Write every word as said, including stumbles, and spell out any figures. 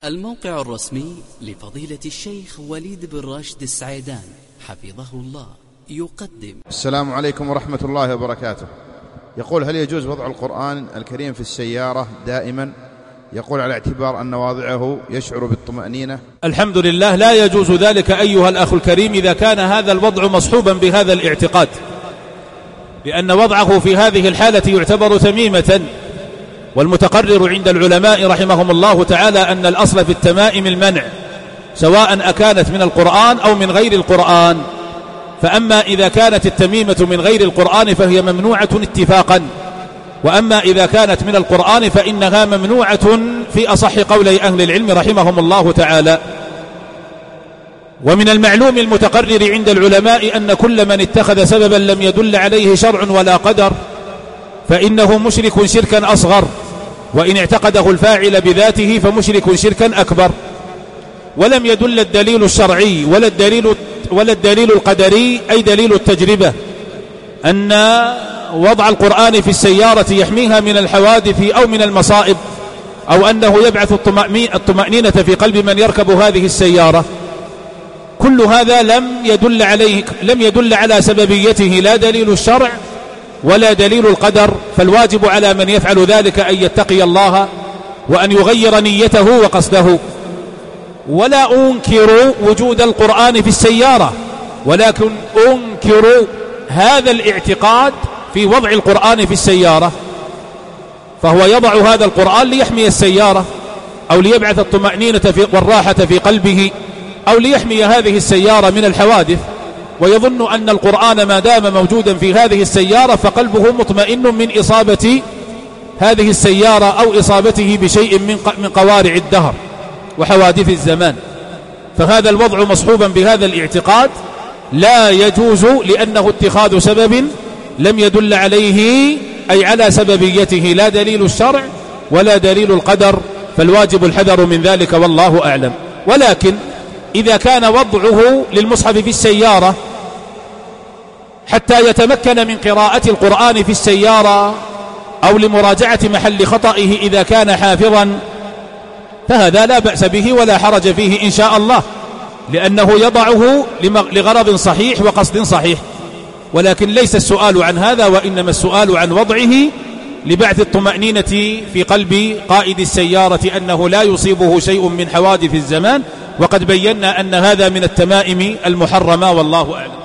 الموقع الرسمي لفضيلة الشيخ وليد بن راشد السعيدان حفظه الله يقدم. السلام عليكم ورحمة الله وبركاته. يقول: هل يجوز وضع القرآن الكريم في السيارة دائما؟ يقول: على اعتبار أن واضعه يشعر بالطمأنينة. الحمد لله، لا يجوز ذلك أيها الأخ الكريم إذا كان هذا الوضع مصحوبا بهذا الاعتقاد، لأن وضعه في هذه الحالة يعتبر تميمة. والمتقرر عند العلماء رحمهم الله تعالى أن الأصل في التمائم المنع، سواء أكانت من القرآن أو من غير القرآن. فأما إذا كانت التميمة من غير القرآن فهي ممنوعة اتفاقا، وأما إذا كانت من القرآن فإنها ممنوعة في أصح قولي أهل العلم رحمهم الله تعالى. ومن المعلوم المتقرر عند العلماء أن كل من اتخذ سببا لم يدل عليه شرع ولا قدر فإنه مشرك شركا أصغر، وإن اعتقده الفاعل بذاته فمشرك شركا أكبر. ولم يدل الدليل الشرعي ولا الدليل, ولا الدليل القدري أي دليل التجربة أن وضع القرآن في السيارة يحميها من الحوادث أو من المصائب، أو أنه يبعث الطمأنينة في قلب من يركب هذه السيارة. كل هذا لم يدل عليه لم يدل على سببيته لا دليل الشرع ولا دليل القدر. فالواجب على من يفعل ذلك أن يتقي الله وأن يغير نيته وقصده. ولا أنكر وجود القرآن في السيارة، ولكن أنكر هذا الاعتقاد في وضع القرآن في السيارة. فهو يضع هذا القرآن ليحمي السيارة، أو ليبعث الطمأنينة والراحة في قلبه، أو ليحمي هذه السيارة من الحوادث، ويظن أن القرآن ما دام موجودا في هذه السيارة فقلبه مطمئن من إصابة هذه السيارة أو إصابته بشيء من قوارع الدهر وحوادث الزمان. فهذا الوضع مصحوبا بهذا الاعتقاد لا يجوز، لأنه اتخاذ سبب لم يدل عليه أي على سببيته لا دليل الشرع ولا دليل القدر، فالواجب الحذر من ذلك والله أعلم. ولكن إذا كان وضعه للمصحف في السيارة حتى يتمكن من قراءة القرآن في السيارة أو لمراجعة محل خطئه إذا كان حافظا، فهذا لا بأس به ولا حرج فيه إن شاء الله، لأنه يضعه لغرض صحيح وقصد صحيح. ولكن ليس السؤال عن هذا، وإنما السؤال عن وضعه لبعث الطمأنينة في قلب قائد السيارة أنه لا يصيبه شيء من حوادث الزمان. وقد بينا أن هذا من التمائم المحرمة والله أعلم.